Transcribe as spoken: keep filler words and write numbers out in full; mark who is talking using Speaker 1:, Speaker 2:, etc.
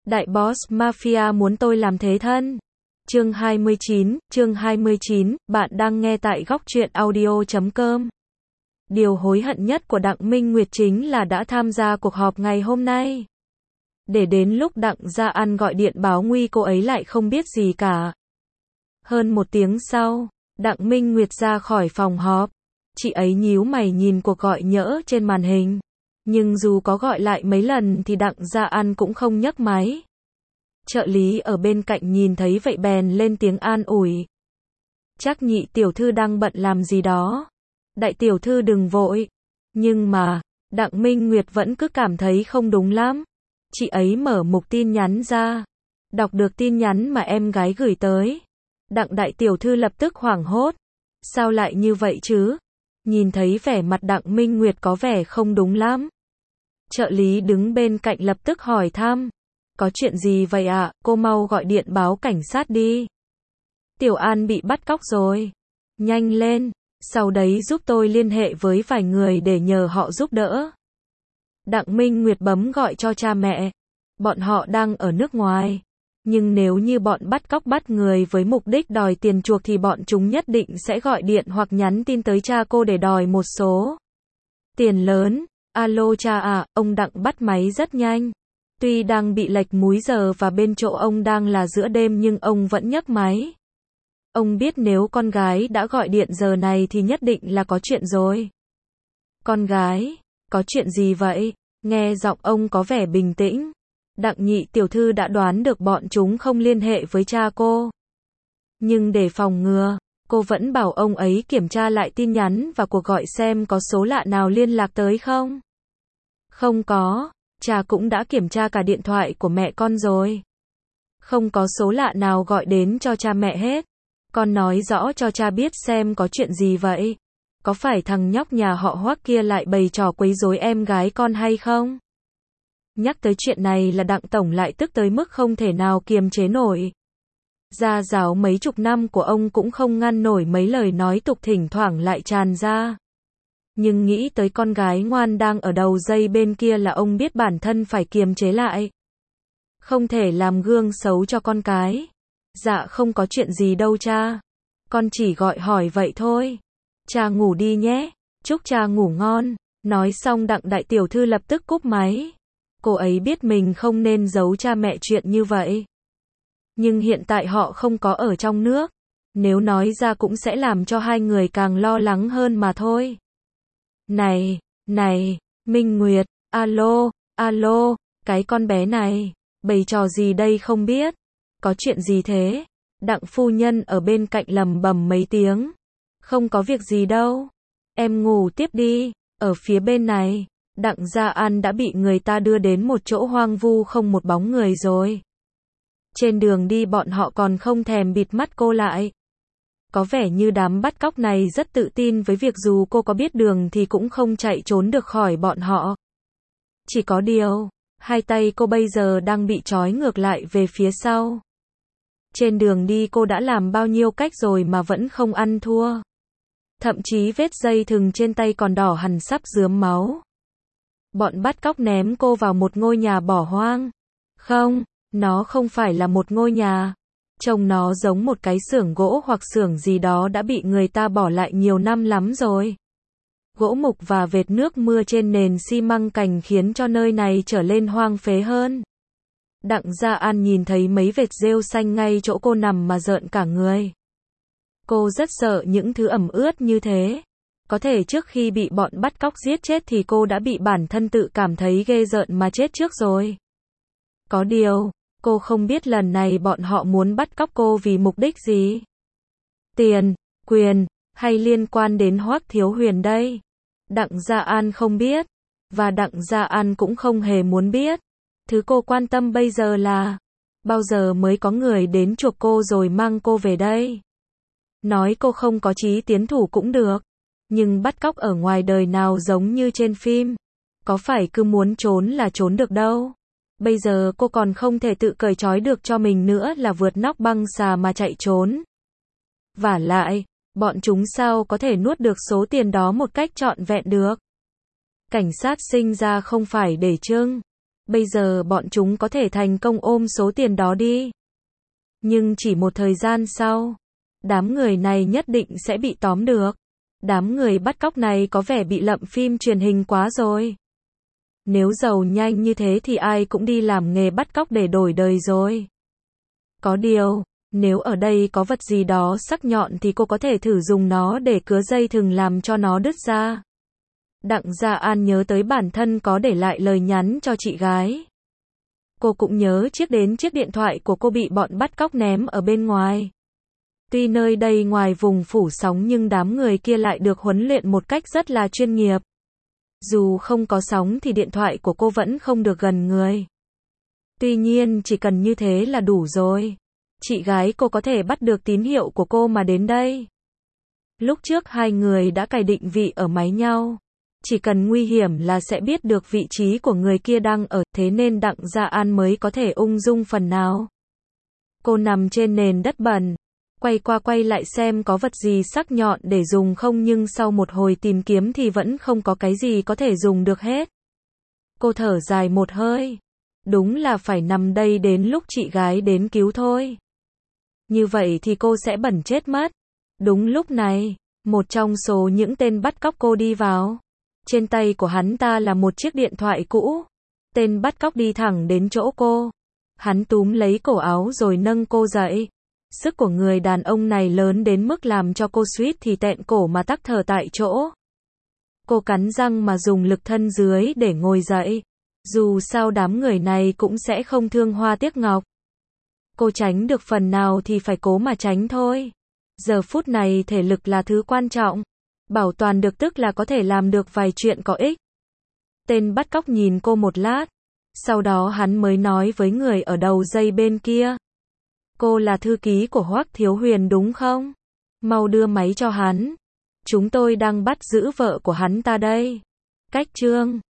Speaker 1: Đại boss Mafia muốn tôi làm thế thân. Chương hai mươi chín, chương hai mươi chín, bạn đang nghe tại góc truyện audio chấm com. Điều hối hận nhất của Đặng Minh Nguyệt chính là đã tham gia cuộc họp ngày hôm nay. Để đến lúc Đặng Gia An gọi điện báo nguy cô ấy lại không biết gì cả. Hơn một tiếng sau, Đặng Minh Nguyệt ra khỏi phòng họp. Chị ấy nhíu mày nhìn cuộc gọi nhỡ trên màn hình. Nhưng dù có gọi lại mấy lần thì Đặng Gia An cũng không nhấc máy. Trợ lý ở bên cạnh nhìn thấy vậy bèn lên tiếng an ủi. Chắc nhị tiểu thư đang bận làm gì đó. Đại tiểu thư đừng vội. Nhưng mà, Đặng Minh Nguyệt vẫn cứ cảm thấy không đúng lắm. Chị ấy mở mục tin nhắn ra. Đọc được tin nhắn mà em gái gửi tới. Đặng đại tiểu thư lập tức hoảng hốt. Sao lại như vậy chứ? Nhìn thấy vẻ mặt Đặng Minh Nguyệt có vẻ không đúng lắm. Trợ lý đứng bên cạnh lập tức hỏi thăm. Có chuyện gì vậy ạ? À? Cô mau gọi điện báo cảnh sát đi. Tiểu An bị bắt cóc rồi. Nhanh lên. Sau đấy giúp tôi liên hệ với vài người để nhờ họ giúp đỡ. Đặng Minh Nguyệt bấm gọi cho cha mẹ. Bọn họ đang ở nước ngoài. Nhưng nếu như bọn bắt cóc bắt người với mục đích đòi tiền chuộc thì bọn chúng nhất định sẽ gọi điện hoặc nhắn tin tới cha cô để đòi một số tiền lớn. Alo cha à, ông Đặng bắt máy rất nhanh. Tuy đang bị lệch múi giờ và bên chỗ ông đang là giữa đêm nhưng ông vẫn nhấc máy. Ông biết nếu con gái đã gọi điện giờ này thì nhất định là có chuyện rồi. Con gái, có chuyện gì vậy? Nghe giọng ông có vẻ bình tĩnh. Đặng nhị tiểu thư đã đoán được bọn chúng không liên hệ với cha cô. Nhưng để phòng ngừa, cô vẫn bảo ông ấy kiểm tra lại tin nhắn và cuộc gọi xem có số lạ nào liên lạc tới không. Không có, cha cũng đã kiểm tra cả điện thoại của mẹ con rồi. Không có số lạ nào gọi đến cho cha mẹ hết. Con nói rõ cho cha biết xem có chuyện gì vậy. Có phải thằng nhóc nhà họ Hoắc kia lại bày trò quấy rối em gái con hay không? Nhắc tới chuyện này là Đặng tổng lại tức tới mức không thể nào kiềm chế nổi. Gia giáo mấy chục năm của ông cũng không ngăn nổi mấy lời nói tục thỉnh thoảng lại tràn ra. Nhưng nghĩ tới con gái ngoan đang ở đầu dây bên kia là ông biết bản thân phải kiềm chế lại. Không thể làm gương xấu cho con cái. Dạ không có chuyện gì đâu cha. Con chỉ gọi hỏi vậy thôi. Cha ngủ đi nhé. Chúc cha ngủ ngon. Nói xong Đặng đại tiểu thư lập tức cúp máy. Cô ấy biết mình không nên giấu cha mẹ chuyện như vậy. Nhưng hiện tại họ không có ở trong nước. Nếu nói ra cũng sẽ làm cho hai người càng lo lắng hơn mà thôi. Này, này, Minh Nguyệt, alo, alo, cái con bé này, bày trò gì đây không biết. Có chuyện gì thế? Đặng phu nhân ở bên cạnh lầm bầm mấy tiếng. Không có việc gì đâu. Em ngủ tiếp đi. Ở phía bên này, Đặng Gia An đã bị người ta đưa đến một chỗ hoang vu không một bóng người rồi. Trên đường đi bọn họ còn không thèm bịt mắt cô lại. Có vẻ như đám bắt cóc này rất tự tin với việc dù cô có biết đường thì cũng không chạy trốn được khỏi bọn họ. Chỉ có điều, hai tay cô bây giờ đang bị trói ngược lại về phía sau. Trên đường đi cô đã làm bao nhiêu cách rồi mà vẫn không ăn thua. Thậm chí vết dây thừng trên tay còn đỏ hằn sắp rướm máu. Bọn bắt cóc ném cô vào một ngôi nhà bỏ hoang. Không, nó không phải là một ngôi nhà. Trông nó giống một cái xưởng gỗ hoặc xưởng gì đó đã bị người ta bỏ lại nhiều năm lắm rồi. Gỗ mục và vệt nước mưa trên nền xi măng cành khiến cho nơi này trở lên hoang phế hơn. Đặng Gia An nhìn thấy mấy vệt rêu xanh ngay chỗ cô nằm mà rợn cả người. Cô rất sợ những thứ ẩm ướt như thế. Có thể trước khi bị bọn bắt cóc giết chết thì cô đã bị bản thân tự cảm thấy ghê rợn mà chết trước rồi. Có điều, cô không biết lần này bọn họ muốn bắt cóc cô vì mục đích gì. Tiền, quyền, hay liên quan đến Hoắc Thiếu Huyền đây? Đặng Gia An không biết. Và Đặng Gia An cũng không hề muốn biết. Thứ cô quan tâm bây giờ là bao giờ mới có người đến chuộc cô rồi mang cô về đây. Nói cô không có chí tiến thủ cũng được. Nhưng bắt cóc ở ngoài đời nào giống như trên phim. Có phải cứ muốn trốn là trốn được đâu. Bây giờ cô còn không thể tự cởi trói được cho mình nữa là vượt nóc băng xà mà chạy trốn. Vả lại, bọn chúng sao có thể nuốt được số tiền đó một cách trọn vẹn được. Cảnh sát sinh ra không phải để trưng. Bây giờ bọn chúng có thể thành công ôm số tiền đó đi. Nhưng chỉ một thời gian sau, đám người này nhất định sẽ bị tóm được. Đám người bắt cóc này có vẻ bị lậm phim truyền hình quá rồi. Nếu giàu nhanh như thế thì ai cũng đi làm nghề bắt cóc để đổi đời rồi. Có điều, nếu ở đây có vật gì đó sắc nhọn thì cô có thể thử dùng nó để cứa dây thừng làm cho nó đứt ra. Đặng Gia An nhớ tới bản thân có để lại lời nhắn cho chị gái. Cô cũng nhớ chiếc đến chiếc điện thoại của cô bị bọn bắt cóc ném ở bên ngoài. Tuy nơi đây ngoài vùng phủ sóng nhưng đám người kia lại được huấn luyện một cách rất là chuyên nghiệp. Dù không có sóng thì điện thoại của cô vẫn không được gần người. Tuy nhiên chỉ cần như thế là đủ rồi. Chị gái cô có thể bắt được tín hiệu của cô mà đến đây. Lúc trước hai người đã cài định vị ở máy nhau. Chỉ cần nguy hiểm là sẽ biết được vị trí của người kia đang ở, thế nên Đặng Gia An mới có thể ung dung phần nào. Cô nằm trên nền đất bẩn, quay qua quay lại xem có vật gì sắc nhọn để dùng không, nhưng sau một hồi tìm kiếm thì vẫn không có cái gì có thể dùng được hết. Cô thở dài một hơi. Đúng là phải nằm đây đến lúc chị gái đến cứu thôi. Như vậy thì cô sẽ bẩn chết mất. Đúng lúc này, một trong số những tên bắt cóc cô đi vào. Trên tay của hắn ta là một chiếc điện thoại cũ. Tên bắt cóc đi thẳng đến chỗ cô. Hắn túm lấy cổ áo rồi nâng cô dậy. Sức của người đàn ông này lớn đến mức làm cho cô suýt thì tẹn cổ mà tắc thở tại chỗ. Cô cắn răng mà dùng lực thân dưới để ngồi dậy. Dù sao đám người này cũng sẽ không thương hoa tiếc ngọc. Cô tránh được phần nào thì phải cố mà tránh thôi. Giờ phút này thể lực là thứ quan trọng. Bảo toàn được tức là có thể làm được vài chuyện có ích. Tên bắt cóc nhìn cô một lát. Sau đó hắn mới nói với người ở đầu dây bên kia. Cô là thư ký của Hoắc Thiếu Huyền đúng không? Mau đưa máy cho hắn. Chúng tôi đang bắt giữ vợ của hắn ta đây. Cách chương